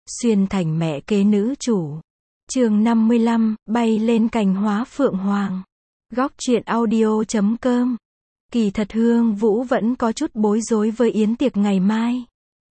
Xuyên thành mẹ kế nữ chủ. Chương 55, bay lên cành hóa phượng hoàng. Góc truyện audio.com. Kỳ thật Hương Vũ vẫn có chút bối rối với yến tiệc ngày mai.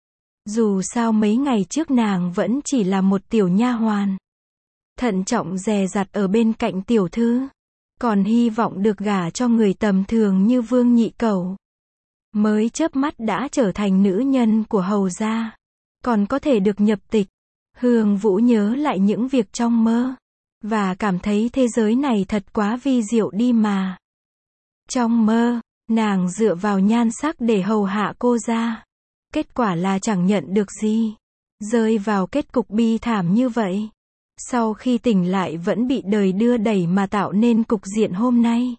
Dù sao mấy ngày trước nàng vẫn chỉ là một tiểu nha hoàn, thận trọng dè dặt ở bên cạnh tiểu thư, còn hy vọng được gả cho người tầm thường như Vương Nhị Cẩu. Mới chớp mắt đã trở thành nữ nhân của hầu gia, còn có thể được nhập tịch. Hương Vũ nhớ lại những việc trong mơ, và cảm thấy thế giới này thật quá vi diệu đi mà. Trong mơ, nàng dựa vào nhan sắc để hầu hạ cô gia. Kết quả là chẳng nhận được gì, rơi vào kết cục bi thảm như vậy. Sau khi tỉnh lại vẫn bị đời đưa đẩy mà tạo nên cục diện hôm nay.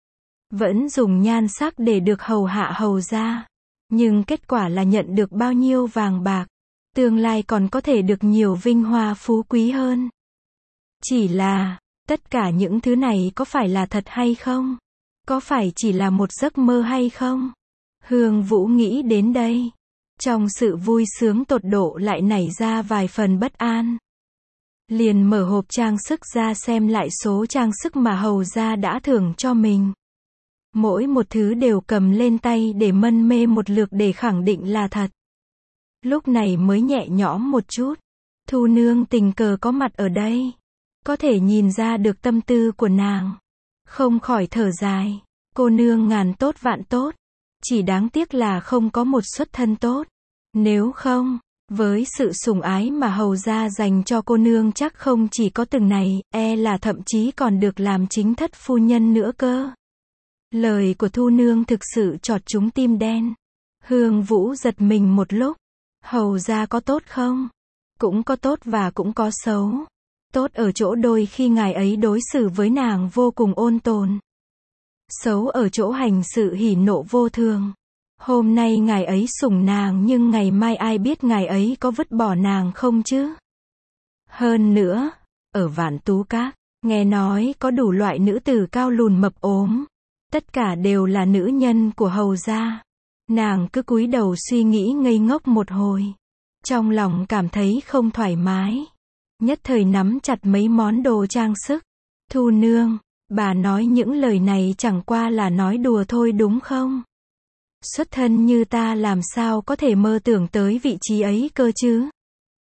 Vẫn dùng nhan sắc để được hầu hạ hầu gia, nhưng kết quả là nhận được bao nhiêu vàng bạc, tương lai còn có thể được nhiều vinh hoa phú quý hơn. Chỉ là, tất cả những thứ này có phải là thật hay không? Có phải chỉ là một giấc mơ hay không? Hương Vũ nghĩ đến đây, trong sự vui sướng tột độ lại nảy ra vài phần bất an. Liền mở hộp trang sức ra xem lại số trang sức mà hầu gia đã thưởng cho mình. Mỗi một thứ đều cầm lên tay để mân mê một lượt để khẳng định là thật. Lúc này mới nhẹ nhõm một chút. Thu nương tình cờ có mặt ở đây, có thể nhìn ra được tâm tư của nàng, không khỏi thở dài. Cô nương ngàn tốt vạn tốt, chỉ đáng tiếc là không có một xuất thân tốt. Nếu không, với sự sủng ái mà hầu gia dành cho cô nương chắc không chỉ có từng này, là thậm chí còn được làm chính thất phu nhân nữa cơ. Lời của Thu nương thực sự chọt trúng tim đen. Hương Vũ giật mình một lúc. Hầu gia có tốt không? Cũng có tốt và cũng có xấu. Tốt ở chỗ đôi khi ngài ấy đối xử với nàng vô cùng ôn tồn. Xấu ở chỗ hành sự hỉ nộ vô thường. Hôm nay ngài ấy sủng nàng nhưng ngày mai ai biết ngài ấy có vứt bỏ nàng không chứ? Hơn nữa, ở Vạn Tú Các, nghe nói có đủ loại nữ tử cao lùn mập ốm. Tất cả đều là nữ nhân của hầu gia. Nàng cứ cúi đầu suy nghĩ ngây ngốc một hồi. Trong lòng cảm thấy không thoải mái. Nhất thời nắm chặt mấy món đồ trang sức. Thu nương, bà nói những lời này chẳng qua là nói đùa thôi đúng không? Xuất thân như ta làm sao có thể mơ tưởng tới vị trí ấy cơ chứ?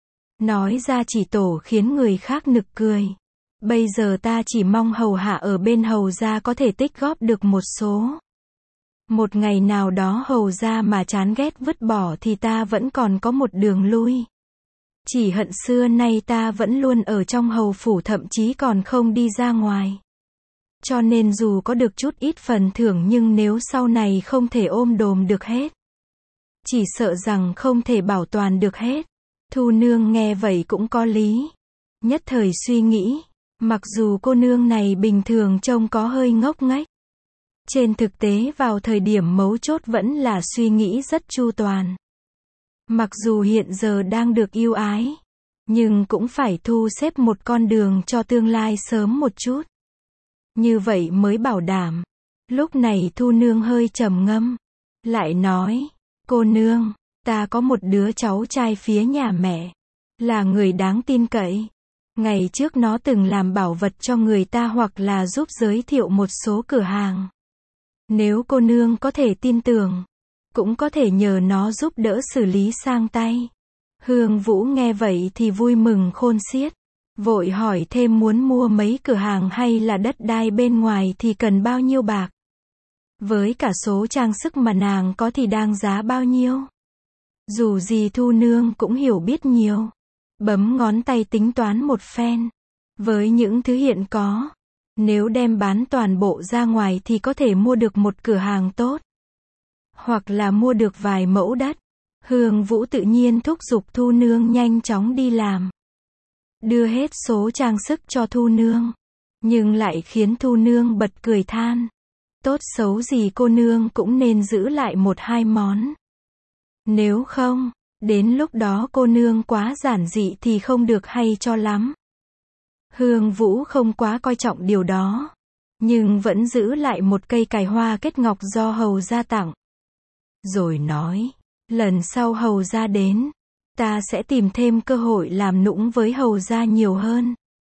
Nói ra chỉ tổ khiến người khác nực cười. Bây giờ ta chỉ mong hầu hạ ở bên hầu gia có thể tích góp được một số. Một ngày nào đó hầu gia mà chán ghét vứt bỏ thì ta vẫn còn có một đường lui. Chỉ hận xưa nay ta vẫn luôn ở trong hầu phủ thậm chí còn không đi ra ngoài. Cho nên dù có được chút ít phần thưởng nhưng nếu sau này không thể ôm đồm được hết, chỉ sợ rằng không thể bảo toàn được hết. Thu nương nghe vậy cũng có lý. Nhất thời suy nghĩ, mặc dù cô nương này bình thường trông có hơi ngốc nghếch, trên thực tế vào thời điểm mấu chốt vẫn là suy nghĩ rất chu toàn. Mặc dù hiện giờ đang được yêu ái, nhưng cũng phải thu xếp một con đường cho tương lai sớm một chút. Như vậy mới bảo đảm. Lúc này Thu nương hơi trầm ngâm, lại nói, cô nương, ta có một đứa cháu trai phía nhà mẹ, là người đáng tin cậy. Ngày trước nó từng làm bảo vật cho người ta hoặc là giúp giới thiệu một số cửa hàng. Nếu cô nương có thể tin tưởng, cũng có thể nhờ nó giúp đỡ xử lý sang tay. Hương Vũ nghe vậy thì vui mừng khôn xiết. Vội hỏi thêm muốn mua mấy cửa hàng hay là đất đai bên ngoài thì cần bao nhiêu bạc. Với cả số trang sức mà nàng có thì đang giá bao nhiêu. Dù gì Thu nương cũng hiểu biết nhiều. Bấm ngón tay tính toán một phen. Với những thứ hiện có, nếu đem bán toàn bộ ra ngoài thì có thể mua được một cửa hàng tốt. Hoặc là mua được vài mẫu đất. Hương Vũ tự nhiên thúc giục Thu nương nhanh chóng đi làm. Đưa hết số trang sức cho Thu nương. Nhưng lại khiến Thu nương bật cười than. Tốt xấu gì cô nương cũng nên giữ lại một hai món. Nếu không, đến lúc đó cô nương quá giản dị thì không được hay cho lắm. Hương Vũ không quá coi trọng điều đó, nhưng vẫn giữ lại một cây cài hoa kết ngọc do hầu gia tặng. Rồi nói, lần sau hầu gia đến, ta sẽ tìm thêm cơ hội làm nũng với hầu gia nhiều hơn.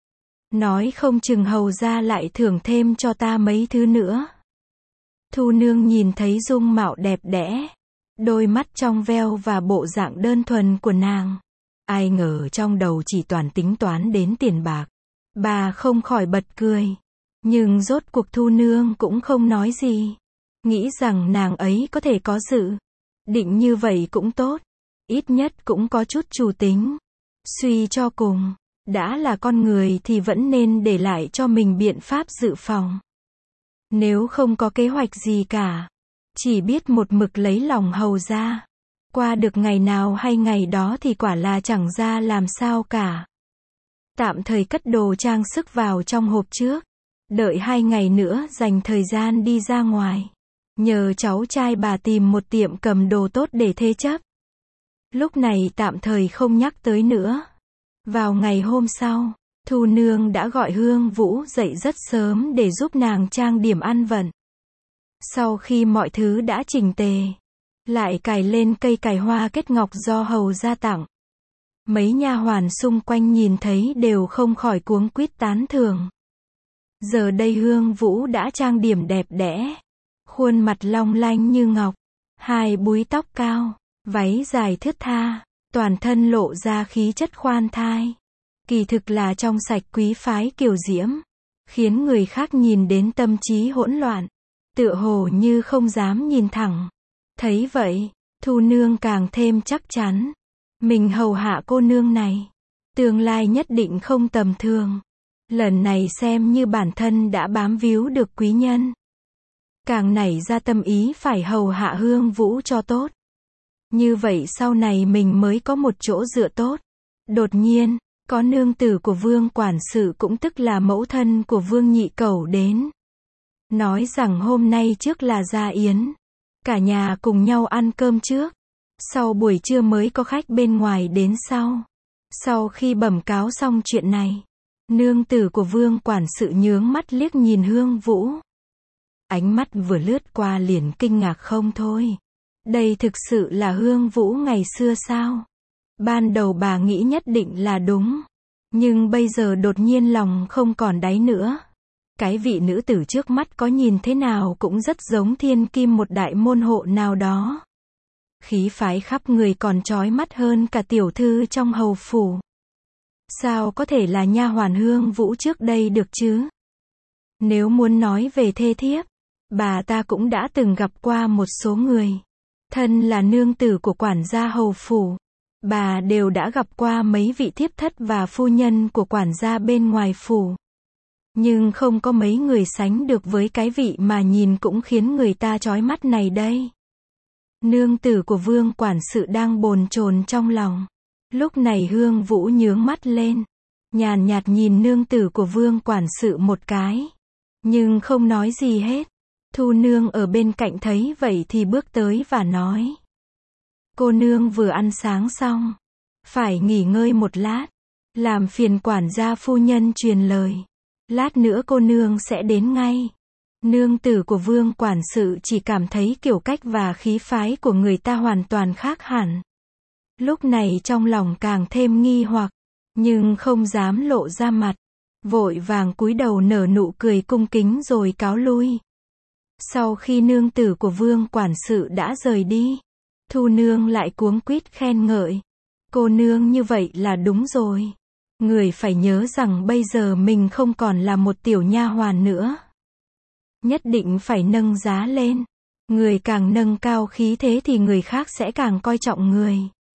Nói không chừng hầu gia lại thưởng thêm cho ta mấy thứ nữa. Thu nương nhìn thấy dung mạo đẹp đẽ, đôi mắt trong veo và bộ dạng đơn thuần của nàng. Ai ngờ trong đầu chỉ toàn tính toán đến tiền bạc. Bà không khỏi bật cười. Nhưng rốt cuộc Thu nương cũng không nói gì. Nghĩ rằng nàng ấy có thể có dự định như vậy cũng tốt. Ít nhất cũng có chút chủ tính. Suy cho cùng, đã là con người thì vẫn nên để lại cho mình biện pháp dự phòng. Nếu không có kế hoạch gì cả, chỉ biết một mực lấy lòng hầu gia, qua được ngày nào hay ngày đó thì quả là chẳng ra làm sao cả. Tạm thời cất đồ trang sức vào trong hộp trước, đợi 2 ngày nữa dành thời gian đi ra ngoài. Nhờ cháu trai bà tìm một tiệm cầm đồ tốt để thế chấp. Lúc này tạm thời không nhắc tới nữa. Vào ngày hôm sau, Thu nương đã gọi Hương Vũ dậy rất sớm để giúp nàng trang điểm ăn vận. Sau khi mọi thứ đã chỉnh tề, lại cài lên cây cài hoa kết ngọc do hầu gia tặng. Mấy nha hoàn xung quanh nhìn thấy đều không khỏi cuống quýt tán thưởng. Giờ đây Hương Vũ đã trang điểm đẹp đẽ, khuôn mặt long lanh như ngọc, 2 búi tóc cao, váy dài thướt tha, toàn thân lộ ra khí chất khoan thai. Kỳ thực là trong sạch quý phái kiều diễm, khiến người khác nhìn đến tâm trí hỗn loạn, tựa hồ như không dám nhìn thẳng. Thấy vậy, Thu nương càng thêm chắc chắn, mình hầu hạ cô nương này, tương lai nhất định không tầm thường. Lần này xem như bản thân đã bám víu được quý nhân. Càng nảy ra tâm ý phải hầu hạ Hương Vũ cho tốt. Như vậy sau này mình mới có một chỗ dựa tốt. Đột nhiên, có nương tử của Vương quản sự cũng tức là mẫu thân của Vương nhị cẩu đến. Nói rằng hôm nay trước là gia yến. Cả nhà cùng nhau ăn cơm trước. Sau buổi trưa mới có khách bên ngoài đến sau. Sau khi bẩm cáo xong chuyện này, nương tử của Vương quản sự nhướng mắt liếc nhìn Hương Vũ. Ánh mắt vừa lướt qua liền kinh ngạc không thôi. Đây thực sự là Hương Vũ ngày xưa sao? Ban đầu bà nghĩ nhất định là đúng. Nhưng bây giờ đột nhiên lòng không còn đáy nữa. Cái vị nữ tử trước mắt có nhìn thế nào cũng rất giống thiên kim một đại môn hộ nào đó. Khí phái khắp người còn chói mắt hơn cả tiểu thư trong hầu phủ. Sao có thể là nha hoàn Hương Vũ trước đây được chứ? Nếu muốn nói về thê thiếp, bà ta cũng đã từng gặp qua một số người. Thân là nương tử của quản gia hầu phủ, bà đều đã gặp qua mấy vị thiếp thất và phu nhân của quản gia bên ngoài phủ. Nhưng không có mấy người sánh được với cái vị mà nhìn cũng khiến người ta chói mắt này đây. Nương tử của Vương quản sự đang bồn chồn trong lòng. Lúc này Hương Vũ nhướng mắt lên, nhàn nhạt nhìn nương tử của Vương quản sự một cái, nhưng không nói gì hết. Thu nương ở bên cạnh thấy vậy thì bước tới và nói: cô nương vừa ăn sáng xong, phải nghỉ ngơi một lát, làm phiền quản gia phu nhân truyền lời, lát nữa cô nương sẽ đến ngay. Nương tử của Vương quản sự chỉ cảm thấy kiểu cách và khí phái của người ta hoàn toàn khác hẳn. Lúc này trong lòng càng thêm nghi hoặc, nhưng không dám lộ ra mặt, vội vàng cúi đầu nở nụ cười cung kính rồi cáo lui. Sau khi nương tử của Vương quản sự đã rời đi, Thu nương lại cuống quýt khen ngợi: cô nương như vậy là đúng rồi. Người phải nhớ rằng bây giờ mình không còn là một tiểu nha hoàn nữa. Nhất định phải nâng giá lên. Người càng nâng cao khí thế thì người khác sẽ càng coi trọng người.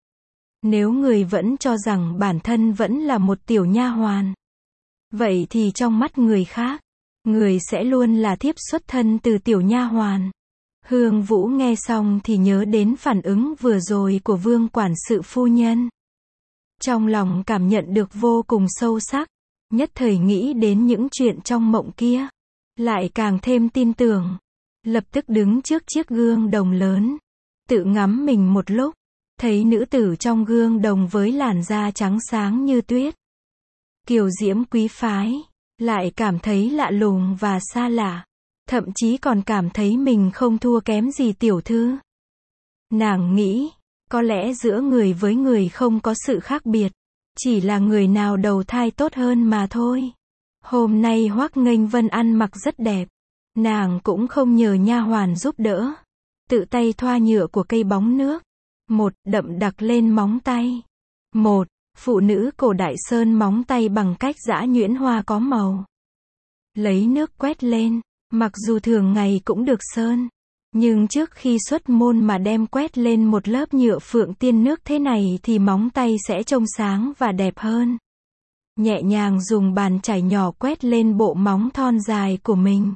Nếu người vẫn cho rằng bản thân vẫn là một tiểu nha hoàn, vậy thì trong mắt người khác, người sẽ luôn là thiếp xuất thân từ tiểu nha hoàn. Hương Vũ nghe xong thì nhớ đến phản ứng vừa rồi của Vương quản sự phu nhân. Trong lòng cảm nhận được vô cùng sâu sắc, nhất thời nghĩ đến những chuyện trong mộng kia, lại càng thêm tin tưởng. Lập tức đứng trước chiếc gương đồng lớn, tự ngắm mình một lúc, thấy nữ tử trong gương đồng với làn da trắng sáng như tuyết, kiều diễm quý phái, lại cảm thấy lạ lùng và xa lạ, thậm chí còn cảm thấy mình không thua kém gì tiểu thư. Nàng nghĩ, Có lẽ giữa người với người không có sự khác biệt, chỉ là người nào đầu thai tốt hơn mà thôi. Hôm nay Hoắc Nghênh Vân ăn mặc rất đẹp, nàng cũng không nhờ nha hoàn giúp đỡ, tự tay thoa nhựa của cây bóng nước. Một, đậm đặc lên móng tay. Một, phụ nữ cổ đại sơn móng tay bằng cách giã nhuyễn hoa có màu. Lấy nước quét lên, mặc dù thường ngày cũng được sơn, nhưng trước khi xuất môn mà đem quét lên một lớp nhựa phượng tiên nước thế này thì móng tay sẽ trông sáng và đẹp hơn. Nhẹ nhàng dùng bàn chải nhỏ quét lên bộ móng thon dài của mình.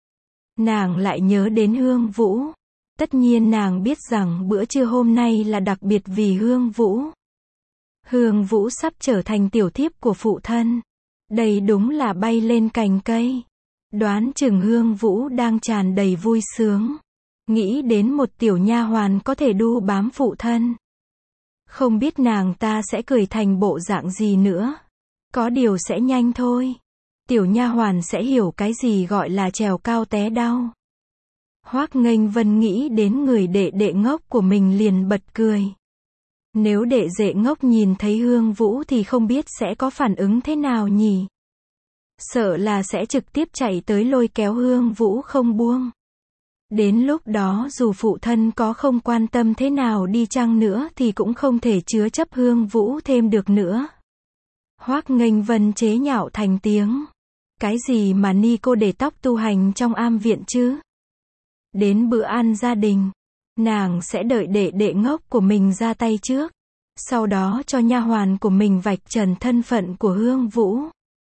Nàng lại nhớ đến Hương Vũ. Tất nhiên nàng biết rằng bữa trưa hôm nay là đặc biệt vì Hương Vũ. Hương Vũ sắp trở thành tiểu thiếp của phụ thân. Đây đúng là bay lên cành cây. Đoán chừng Hương Vũ đang tràn đầy vui sướng. Nghĩ đến một tiểu nha hoàn có thể đu bám phụ thân. Không biết nàng ta sẽ cười thành bộ dạng gì nữa. Có điều sẽ nhanh thôi. Tiểu nha hoàn sẽ hiểu cái gì gọi là trèo cao té đau. Hoắc Nghênh Vân nghĩ đến người đệ đệ ngốc của mình liền bật cười. Nếu đệ đệ ngốc nhìn thấy Hương Vũ thì không biết sẽ có phản ứng thế nào nhỉ? Sợ là sẽ trực tiếp chạy tới lôi kéo Hương Vũ không buông. Đến lúc đó dù phụ thân có không quan tâm thế nào đi chăng nữa thì cũng không thể chứa chấp Hương Vũ thêm được nữa. Hoắc Nghênh Vân chế nhạo thành tiếng. Cái gì mà ni cô để tóc tu hành trong am viện chứ? Đến bữa ăn gia đình, nàng sẽ đợi đệ đệ ngốc của mình ra tay trước. Sau đó cho nha hoàn của mình vạch trần thân phận của Hương Vũ.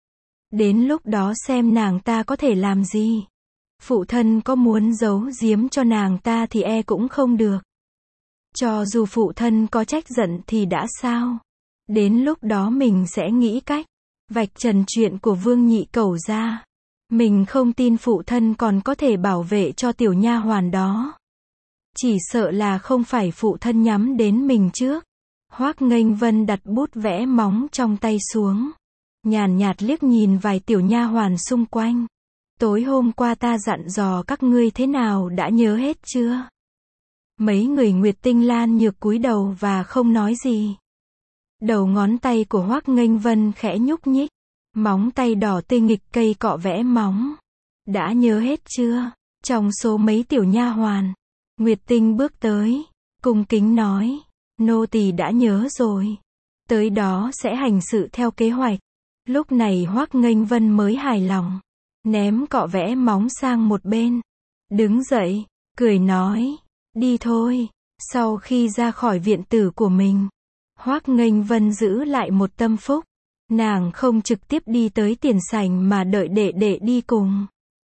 Đến lúc đó xem nàng ta có thể làm gì. Phụ thân có muốn giấu giếm cho nàng ta thì e cũng không được. Cho dù phụ thân có trách giận thì đã sao? Đến lúc đó mình sẽ nghĩ cách vạch trần chuyện của Vương Nhị Cẩu ra. Mình không tin phụ thân còn có thể bảo vệ cho tiểu nha hoàn đó. Chỉ sợ là không phải phụ thân nhắm đến mình trước. Hoắc Nghênh Vân đặt bút vẽ móng trong tay xuống. Nhàn nhạt liếc nhìn vài tiểu nha hoàn xung quanh. Tối hôm qua ta dặn dò các ngươi thế nào đã nhớ hết chưa? Mấy người Nguyệt Tinh Lan Nhược cúi đầu và không nói gì. Đầu ngón tay của Hoắc Nghênh Vân khẽ nhúc nhích. Móng tay đỏ tươi nghịch cây cọ vẽ móng. Đã nhớ hết chưa? Trong số mấy tiểu nha hoàn, Nguyệt Tinh bước tới, cung kính nói, nô tỳ đã nhớ rồi. Tới đó sẽ hành sự theo kế hoạch. Lúc này Hoắc Nghênh Vân mới hài lòng, ném cọ vẽ móng sang một bên, đứng dậy, cười nói, đi thôi. Sau khi ra khỏi viện tử của mình, Hoắc Nghênh Vân giữ lại một tâm phúc. Nàng không trực tiếp đi tới tiền sảnh mà đợi đệ đệ đi cùng.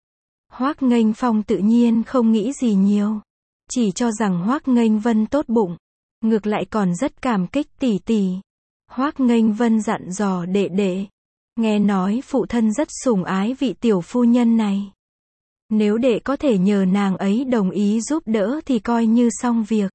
Hoắc Nghênh Phong tự nhiên không nghĩ gì nhiều, chỉ cho rằng Hoắc Nghênh Vân tốt bụng, ngược lại còn rất cảm kích tỷ tỷ. Hoắc Nghênh Vân dặn dò đệ đệ, nghe nói phụ thân rất sủng ái vị tiểu phu nhân này. Nếu đệ có thể nhờ nàng ấy đồng ý giúp đỡ thì coi như xong việc.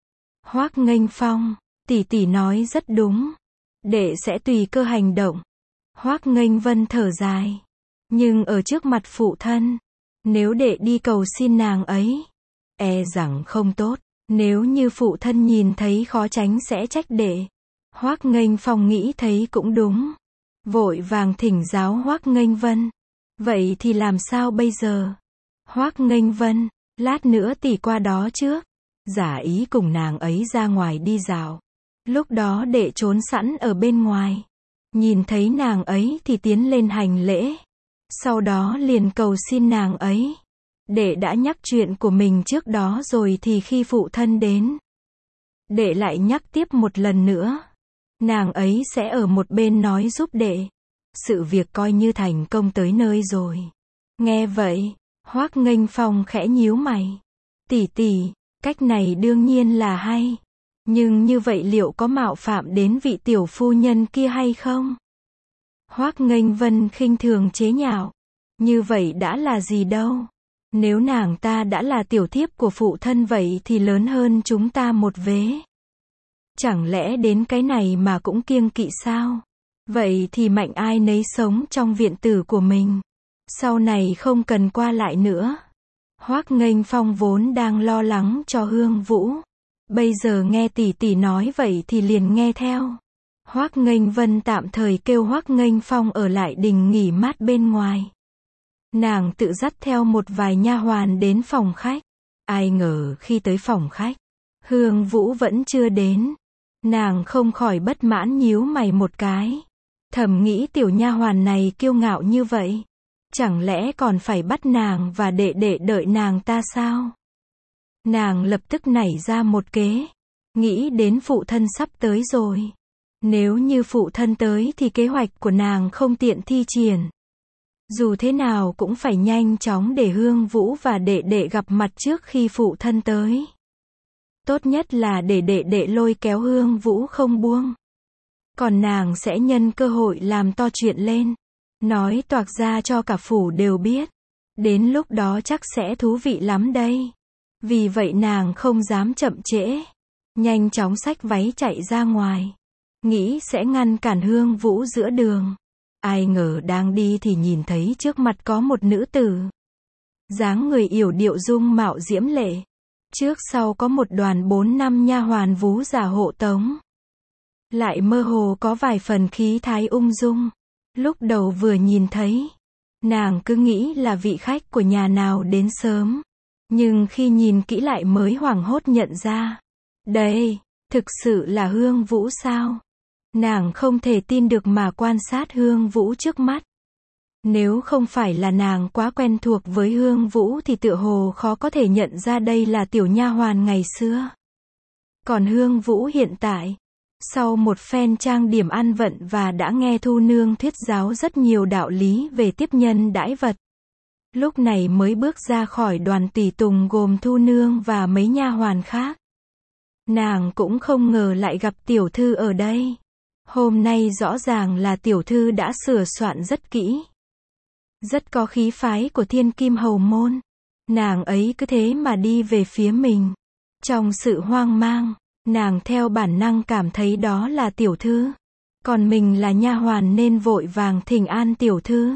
Hoắc Nghênh Phong, tỷ tỷ nói rất đúng. Đệ sẽ tùy cơ hành động. Hoắc Nghênh Vân thở dài. Nhưng ở trước mặt phụ thân, nếu đệ đi cầu xin nàng ấy, e rằng không tốt. Nếu như phụ thân nhìn thấy khó tránh sẽ trách đệ. Hoắc Nghênh Phong nghĩ thấy cũng đúng. Vội vàng thỉnh giáo Hoắc Nghênh Vân. Vậy thì làm sao bây giờ? Hoắc Nghênh Vân, lát nữa tỷ qua đó trước. Giả ý cùng nàng ấy ra ngoài đi dạo. Lúc đó đệ trốn sẵn ở bên ngoài. Nhìn thấy nàng ấy thì tiến lên hành lễ. Sau đó liền cầu xin nàng ấy. Đệ đã nhắc chuyện của mình trước đó rồi thì khi phụ thân đến, đệ lại nhắc tiếp một lần nữa. Nàng ấy sẽ ở một bên nói giúp đệ. Sự việc coi như thành công tới nơi rồi. Nghe vậy, Hoắc Nghênh Phong khẽ nhíu mày. Tỷ tỷ, cách này đương nhiên là hay. Nhưng như vậy liệu có mạo phạm đến vị tiểu phu nhân kia hay không? Hoắc Nghênh Vân khinh thường chế nhạo. Như vậy đã là gì đâu. Nếu nàng ta đã là tiểu thiếp của phụ thân vậy thì lớn hơn chúng ta một vế. Chẳng lẽ đến cái này mà cũng kiêng kỵ sao? Vậy thì mạnh ai nấy sống trong viện tử của mình. Sau này không cần qua lại nữa. Hoắc Nghênh Phong vốn đang lo lắng cho Hương Vũ. Bây giờ nghe tỷ tỷ nói vậy thì liền nghe theo. Hoắc Nghênh Vân tạm thời kêu Hoắc Nghênh Phong ở lại đình nghỉ mát bên ngoài. Nàng tự dắt theo một vài nha hoàn đến phòng khách. Ai ngờ khi tới phòng khách, Hương Vũ vẫn chưa đến. Nàng không khỏi bất mãn nhíu mày một cái. Thầm nghĩ tiểu nha hoàn này kiêu ngạo như vậy. Chẳng lẽ còn phải bắt nàng và đệ đệ đợi nàng ta sao? Nàng lập tức nảy ra một kế. Nghĩ đến phụ thân sắp tới rồi. Nếu như phụ thân tới thì kế hoạch của nàng không tiện thi triển. Dù thế nào cũng phải nhanh chóng để Hương Vũ và đệ đệ gặp mặt trước khi phụ thân tới. Tốt nhất là để đệ đệ lôi kéo Hương Vũ không buông. Còn nàng sẽ nhân cơ hội làm to chuyện lên. Nói toạc ra cho cả phủ đều biết. Đến lúc đó chắc sẽ thú vị lắm đây. Vì vậy nàng không dám chậm trễ. Nhanh chóng xách váy chạy ra ngoài. Nghĩ sẽ ngăn cản Hương Vũ giữa đường. Ai ngờ đang đi thì nhìn thấy trước mặt có một nữ tử. Dáng người yểu điệu dung mạo diễm lệ. Trước sau có một đoàn 4-5 nha hoàn vú giả hộ tống. Lại mơ hồ có vài phần khí thái ung dung. Lúc đầu vừa nhìn thấy, nàng cứ nghĩ là vị khách của nhà nào đến sớm. Nhưng khi nhìn kỹ lại mới hoảng hốt nhận ra. Đây, thực sự là Hương Vũ sao? Nàng không thể tin được mà quan sát Hương Vũ trước mắt. Nếu không phải là nàng quá quen thuộc với Hương Vũ thì tựa hồ khó có thể nhận ra đây là tiểu nha hoàn ngày xưa. Còn Hương Vũ hiện tại, sau một phen trang điểm ăn vận và đã nghe Thu Nương thuyết giáo rất nhiều đạo lý về tiếp nhân đãi vật. Lúc này mới bước ra khỏi đoàn tùy tùng gồm Thu Nương và mấy nha hoàn khác. Nàng cũng không ngờ lại gặp tiểu thư ở đây. Hôm nay rõ ràng là tiểu thư đã sửa soạn rất kỹ. Rất có khí phái của thiên kim hầu môn. Nàng ấy cứ thế mà đi về phía mình. Trong sự hoang mang, nàng theo bản năng cảm thấy đó là tiểu thư. Còn mình là nha hoàn nên vội vàng thỉnh an tiểu thư.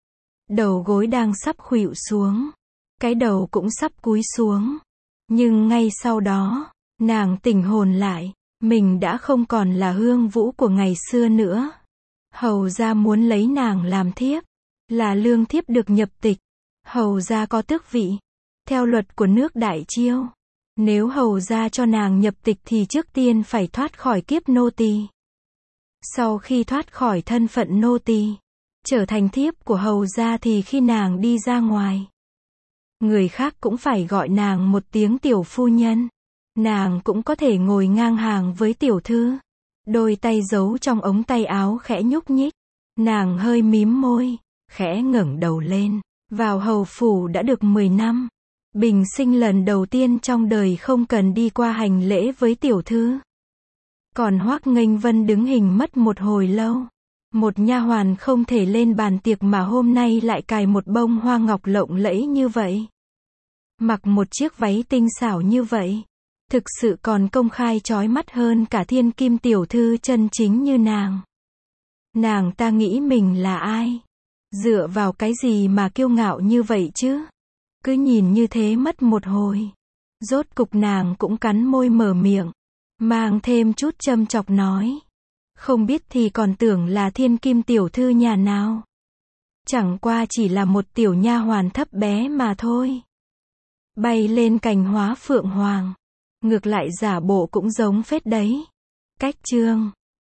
Đầu gối đang sắp khuỵu xuống. Cái đầu cũng sắp cúi xuống. Nhưng ngay sau đó, nàng tỉnh hồn lại. Mình đã không còn là Hương Vũ của ngày xưa nữa. Hầu gia muốn lấy nàng làm thiếp. Là lương thiếp được nhập tịch. Hầu gia có tước vị. Theo luật của nước Đại Chiêu. Nếu hầu gia cho nàng nhập tịch thì trước tiên phải thoát khỏi kiếp nô tỳ. Sau khi thoát khỏi thân phận nô tỳ, trở thành thiếp của hầu gia thì khi nàng đi ra ngoài, người khác cũng phải gọi nàng một tiếng tiểu phu nhân. Nàng cũng có thể ngồi ngang hàng với tiểu thư. Đôi tay giấu trong ống tay áo khẽ nhúc nhích. Nàng hơi mím môi, khẽ ngẩng đầu lên. Vào hầu phủ đã được 10 năm. Bình sinh lần đầu tiên trong đời không cần đi qua hành lễ với tiểu thư. Còn Hoắc Nghênh Vân đứng hình mất một hồi lâu. Một nha hoàn không thể lên bàn tiệc mà hôm nay lại cài một bông hoa ngọc lộng lẫy như vậy. Mặc một chiếc váy tinh xảo như vậy. Thực sự còn công khai chói mắt hơn cả thiên kim tiểu thư chân chính như nàng. Nàng ta nghĩ mình là ai? Dựa vào cái gì mà kiêu ngạo như vậy chứ? Cứ nhìn như thế mất một hồi. Rốt cục nàng cũng cắn môi mở miệng. Mang thêm chút châm chọc nói. Không biết thì còn tưởng là thiên kim tiểu thư nhà nào. Chẳng qua chỉ là một tiểu nha hoàn thấp bé mà thôi. Bay lên cành hóa phượng hoàng. Ngược lại giả bộ cũng giống phết đấy. Cách chương